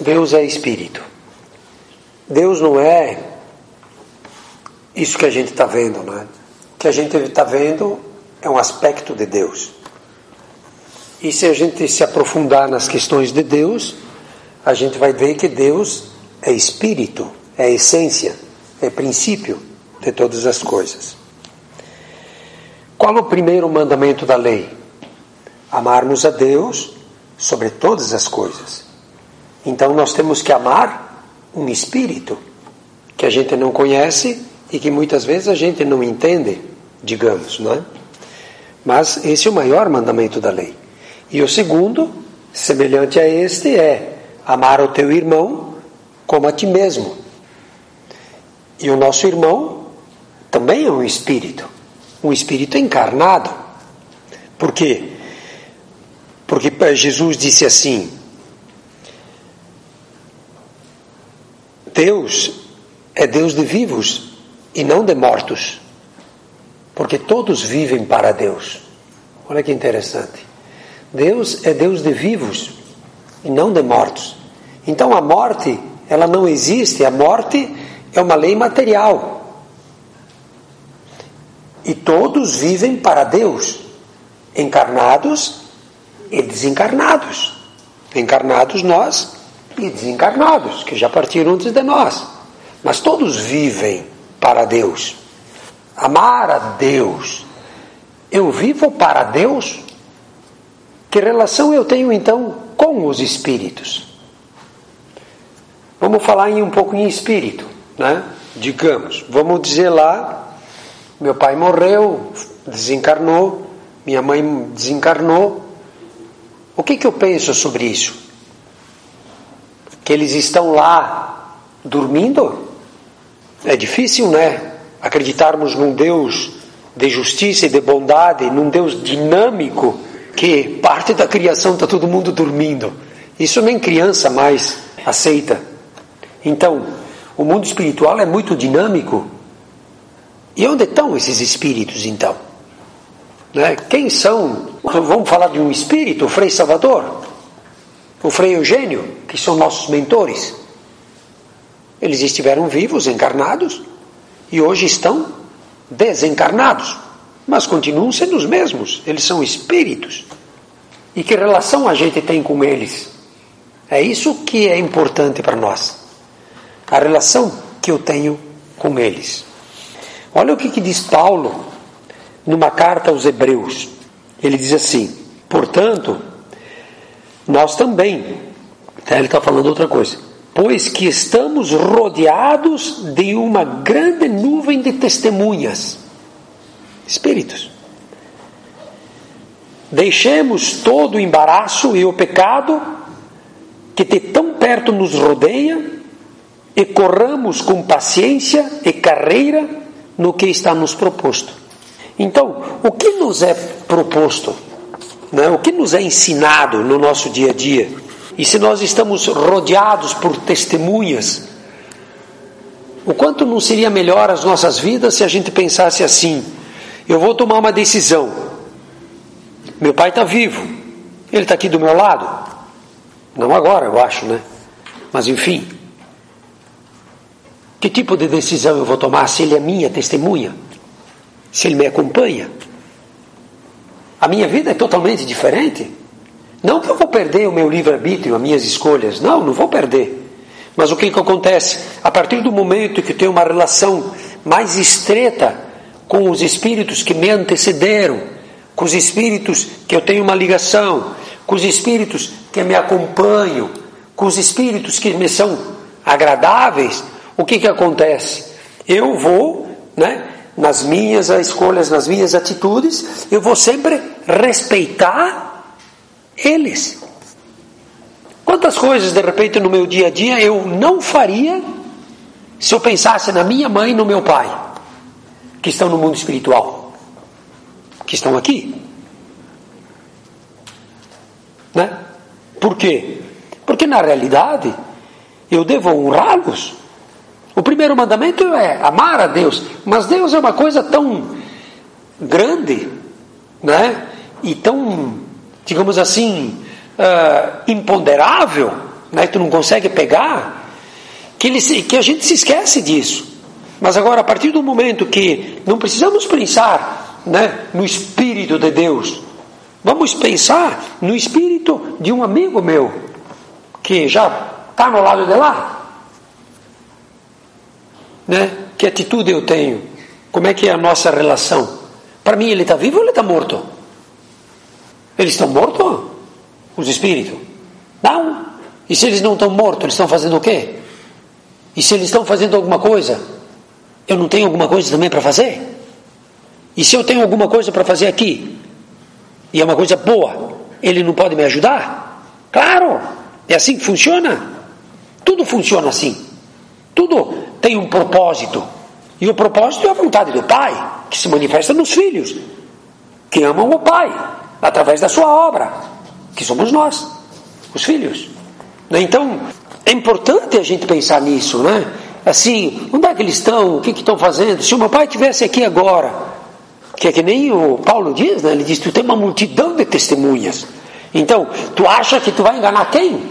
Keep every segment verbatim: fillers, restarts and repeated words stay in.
Deus é espírito. Deus não é isso que a gente está vendo, não é? O que a gente está vendo é um aspecto de Deus. E se a gente se aprofundar nas questões de Deus, a gente vai ver que Deus é espírito, é essência, é princípio de todas as coisas. Qual o primeiro mandamento da lei? Amarmos a Deus sobre todas as coisas. Então nós temos que amar um espírito que a gente não conhece e que muitas vezes a gente não entende, digamos, não é? Mas esse é o maior mandamento da lei. E o segundo, semelhante a este, é amar o teu irmão como a ti mesmo. E o nosso irmão também é um espírito, um espírito encarnado. Por quê? Porque Jesus disse assim: Deus é Deus de vivos e não de mortos, porque todos vivem para Deus. Olha que interessante. Deus é Deus de vivos e não de mortos. Então a morte, ela não existe. A morte é uma lei material. E todos vivem para Deus, encarnados e desencarnados. Encarnados nós e desencarnados, que já partiram antes de nós. Mas todos vivem para Deus. Amar a Deus. Eu vivo para Deus? Que relação eu tenho então com os espíritos? Vamos falar em um pouco em espírito, né? Digamos, vamos dizer lá, meu pai morreu, desencarnou, minha mãe desencarnou. O que que eu penso sobre isso? Que eles estão lá dormindo? É difícil, né? Acreditarmos num Deus de justiça e de bondade, num Deus dinâmico, que parte da criação está todo mundo dormindo. Isso nem criança mais aceita. Então, o mundo espiritual é muito dinâmico. E onde estão esses espíritos, então? Né? Quem são? Vamos falar de um espírito, o Frei Salvador, o Frei Eugênio, que são nossos mentores. Eles estiveram vivos, encarnados, e hoje estão desencarnados, mas continuam sendo os mesmos. Eles são espíritos. E que relação a gente tem com eles? É isso que é importante para nós. A relação que eu tenho com eles. Olha o que, que diz Paulo numa carta aos Hebreus. Ele diz assim: portanto, nós também, ele está falando outra coisa, pois que estamos rodeados de uma grande nuvem de testemunhas, espíritos. Deixemos todo o embaraço e o pecado que de tão perto nos rodeia e corramos com paciência e carreira no que está nos proposto. Então, o que nos é proposto, né? O que nos é ensinado no nosso dia a dia? E se nós estamos rodeados por testemunhas, o quanto não seria melhor as nossas vidas se a gente pensasse assim: eu vou tomar uma decisão, meu pai está vivo, ele está aqui do meu lado, não agora eu acho, né? Mas enfim, que tipo de decisão eu vou tomar se ele é minha testemunha, se ele me acompanha? A minha vida é totalmente diferente. Não que eu vou perder o meu livre-arbítrio, as minhas escolhas. Não, não vou perder. Mas o que, que acontece? A partir do momento que eu tenho uma relação mais estreita com os espíritos que me antecederam, com os espíritos que eu tenho uma ligação, com os espíritos que me acompanham, com os espíritos que me são agradáveis, o que, que acontece? Eu vou, né, nas minhas escolhas, nas minhas atitudes, eu vou sempre respeitar eles. Quantas coisas de repente no meu dia a dia eu não faria se eu pensasse na minha mãe e no meu pai, que estão no mundo espiritual, que estão aqui, né? Por quê? Porque na realidade eu devo honrá-los. O primeiro mandamento é amar a Deus, mas Deus é uma coisa tão grande, né? E tão, digamos assim, uh, imponderável, né, tu não consegue pegar, que, ele, que a gente se esquece disso. Mas agora, a partir do momento que não precisamos pensar, né, no Espírito de Deus, vamos pensar no Espírito de um amigo meu, que já está no lado de lá, né? Que atitude eu tenho? Como é que é a nossa relação? Para mim ele está vivo ou ele está morto? Eles estão mortos? Os espíritos? Não. E se eles não estão mortos, eles estão fazendo o quê? E se eles estão fazendo alguma coisa, eu não tenho alguma coisa também para fazer? E se eu tenho alguma coisa para fazer aqui, e é uma coisa boa, ele não pode me ajudar? Claro, é assim que funciona. Tudo funciona assim. Tudo tem um propósito. E o propósito é a vontade do Pai, que se manifesta nos filhos, que amam o Pai, através da sua obra, que somos nós, os filhos. Então, é importante a gente pensar nisso, né? Assim, onde é que eles estão? O que, que estão fazendo? Se o meu pai estivesse aqui agora, que é que nem o Paulo diz, né? Ele diz, tu tem uma multidão de testemunhas. Então, tu acha que tu vai enganar quem?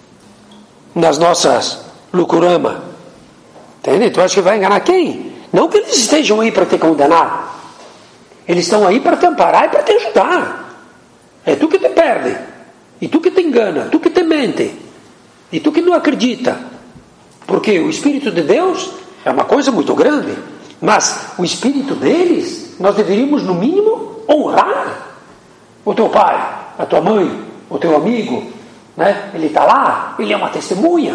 Nas nossas lucurama. Entende? Tu acha que vai enganar quem? Não que eles estejam aí para te condenar. Eles estão aí para te amparar e para te ajudar. É tu que te perde. E tu que te engana. Tu que te mente. E tu que não acredita. Porque o Espírito de Deus é uma coisa muito grande. Mas o Espírito deles, nós deveríamos, no mínimo, honrar. O teu pai, a tua mãe, o teu amigo, né? Ele está lá, ele é uma testemunha.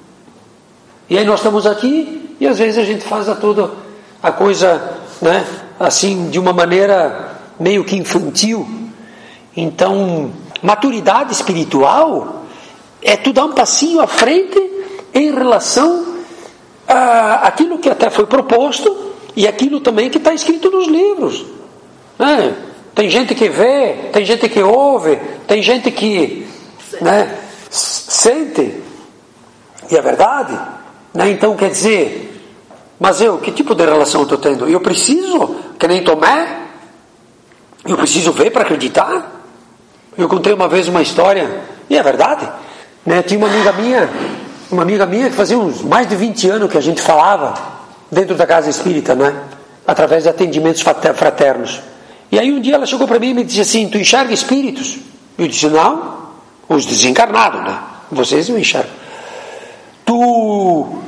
E aí nós estamos aqui e às vezes a gente faz a toda a coisa, né, assim, de uma maneira meio que infantil. Então, maturidade espiritual é tu dar um passinho à frente em relação a aquilo que até foi proposto e aquilo também que está escrito nos livros, né? Tem gente que vê, tem gente que ouve, tem gente que, né, sente, e é verdade, né? Então quer dizer, mas eu, que tipo de relação eu estou tendo? Eu preciso, que nem Tomé, eu preciso ver para acreditar. Eu contei uma vez uma história, e é verdade, né? Tinha uma amiga minha, uma amiga minha que fazia uns mais de vinte anos que a gente falava dentro da casa espírita, né? Através de atendimentos fraternos. E aí um dia ela chegou para mim e me disse assim, tu enxerga espíritos? Eu disse, não, os desencarnados, né? Vocês não enxergam. Tu uh,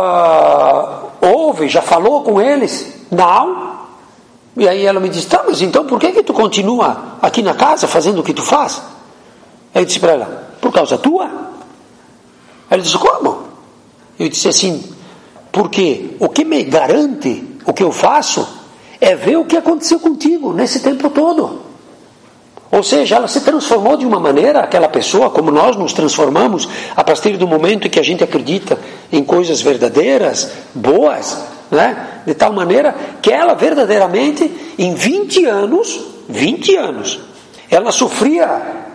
ouve, já falou com eles? Não. E aí ela me disse, tá, mas então por que que tu continua aqui na casa fazendo o que tu faz? Aí eu disse para ela, por causa tua? Ela disse, como? Eu disse assim, porque o que me garante o que eu faço é ver o que aconteceu contigo nesse tempo todo. Ou seja, ela se transformou de uma maneira, aquela pessoa, como nós nos transformamos a partir do momento em que a gente acredita em coisas verdadeiras, boas, né? De tal maneira que ela verdadeiramente, em vinte anos, vinte anos, ela sofria,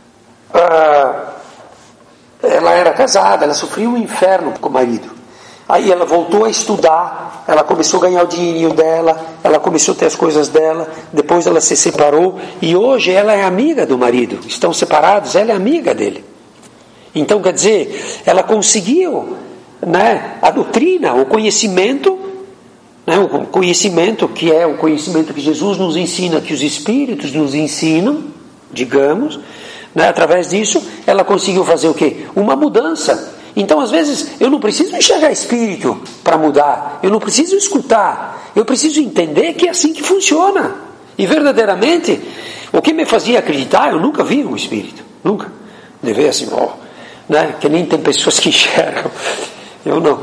ah, ela era casada, ela sofria um inferno com o marido. Aí ela voltou a estudar, ela começou a ganhar o dinheirinho dela, ela começou a ter as coisas dela, depois ela se separou, e hoje ela é amiga do marido, estão separados, ela é amiga dele. Então, quer dizer, ela conseguiu, né, a doutrina, o conhecimento, né, o conhecimento que é o conhecimento que Jesus nos ensina, que os Espíritos nos ensinam, digamos, né, através disso, ela conseguiu fazer o quê? Uma mudança. Então, às vezes, eu não preciso enxergar espírito para mudar, eu não preciso escutar, eu preciso entender que é assim que funciona. E verdadeiramente, o que me fazia acreditar, eu nunca vi um espírito, nunca. De ver assim, ó, né? Que nem tem pessoas que enxergam, eu não.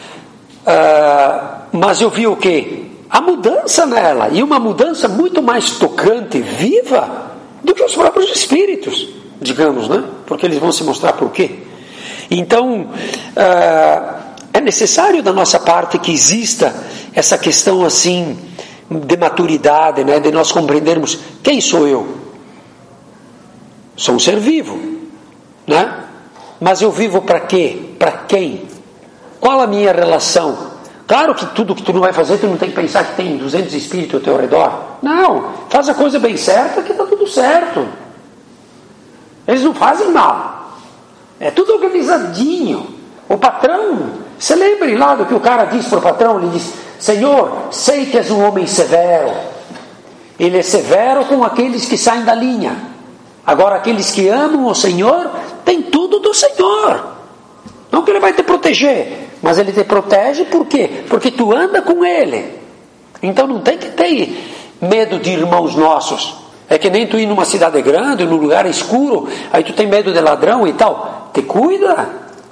Uh, mas eu vi o quê? A mudança nela, e uma mudança muito mais tocante, viva, do que os próprios espíritos, digamos, né? Porque eles vão se mostrar por quê. Então, uh, é necessário da nossa parte que exista essa questão assim de maturidade, né? De nós compreendermos quem sou eu. Sou um ser vivo, né? Mas eu vivo para quê? Para quem? Qual a minha relação? Claro que tudo que tu não vai fazer, tu não tem que pensar que tem duzentos espíritos ao teu redor. Não, faz a coisa bem certa que está tudo certo. Eles não fazem mal. É tudo organizadinho. O patrão, se lembre lá do que o cara diz para o patrão, ele diz: Senhor, sei que és um homem severo. Ele é severo com aqueles que saem da linha. Agora aqueles que amam o Senhor, tem tudo do Senhor. Não que Ele vai te proteger, mas Ele te protege por quê? Porque tu anda com Ele. Então não tem que ter medo de irmãos nossos. É que nem tu ir numa cidade grande, num lugar escuro, aí tu tem medo de ladrão e tal. Te cuida.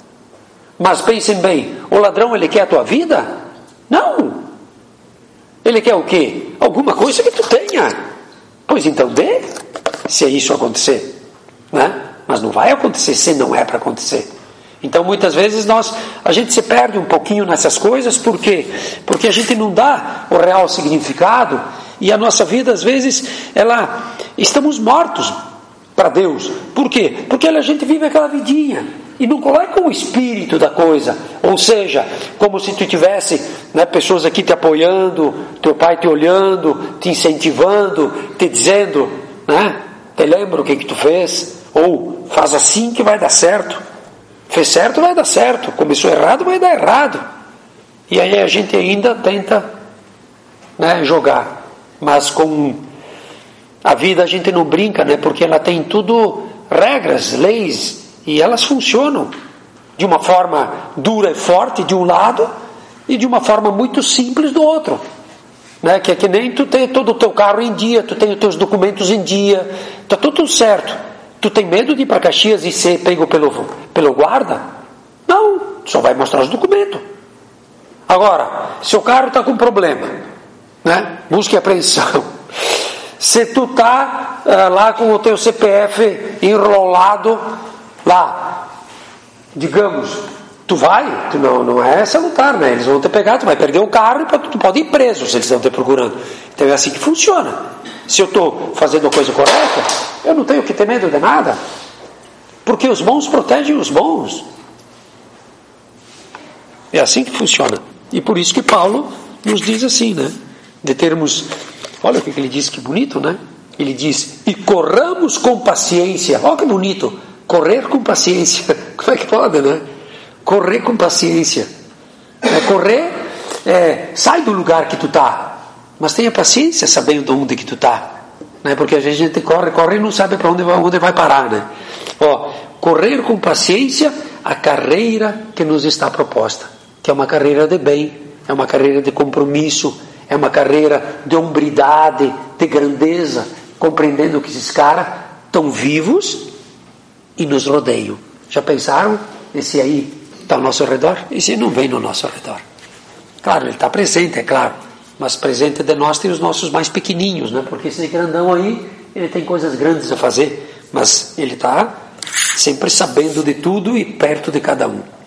Mas pensem bem, o ladrão ele quer a tua vida? Não. Ele quer o quê? Alguma coisa que tu tenha. Pois então dê, se isso acontecer, né? Mas não vai acontecer se não é para acontecer. Então muitas vezes nós, a gente se perde um pouquinho nessas coisas, por quê? Porque a gente não dá o real significado, e a nossa vida às vezes, ela, estamos mortos para Deus. Por quê? Porque a gente vive aquela vidinha, e não coloca o espírito da coisa, ou seja, como se tu tivesse, né, pessoas aqui te apoiando, teu pai te olhando, te incentivando, te dizendo, né, te lembra o que que tu fez, ou faz assim que vai dar certo, fez certo vai dar certo, começou errado vai dar errado, e aí a gente ainda tenta, né, jogar, mas com a vida a gente não brinca, né, porque ela tem tudo regras, leis, e elas funcionam de uma forma dura e forte de um lado e de uma forma muito simples do outro, né? Que é que nem tu tem todo o teu carro em dia, tu tem os teus documentos em dia, está tudo certo. Tu tem medo de ir para Caxias e ser pego pelo, pelo guarda? Não, só vai mostrar os documentos. Agora, se o carro está com problema, né? Busca e apreensão. Se tu está uh, lá com o teu C P F enrolado lá, digamos, tu vai, tu não, não é salutar, né? Eles vão te pegar, tu vai perder o carro e tu pode ir preso se eles estão te procurando. Então é assim que funciona. Se eu estou fazendo a coisa correta, eu não tenho que ter medo de nada, porque os bons protegem os bons. É assim que funciona. E por isso que Paulo nos diz assim, né? De termos, olha o que ele diz, que bonito, né? Ele diz, e corramos com paciência. Olha que bonito. Correr com paciência. Como é que pode, né? Correr com paciência. É, correr, é, sai do lugar que tu está, mas tenha paciência sabendo onde que tu está, né? Porque às vezes a gente corre, corre e não sabe para onde vai, onde vai parar, né? Ó, correr com paciência a carreira que nos está proposta, que é uma carreira de bem, é uma carreira de compromisso, é uma carreira de hombridade, de grandeza, compreendendo que esses caras estão vivos e nos rodeiam. Já pensaram? Esse aí está ao nosso redor? Esse não vem no nosso redor. Claro, ele está presente, é claro, mas presente de nós tem os nossos mais pequenininhos, né? Porque esse grandão aí, ele tem coisas grandes a fazer, mas ele está sempre sabendo de tudo e perto de cada um.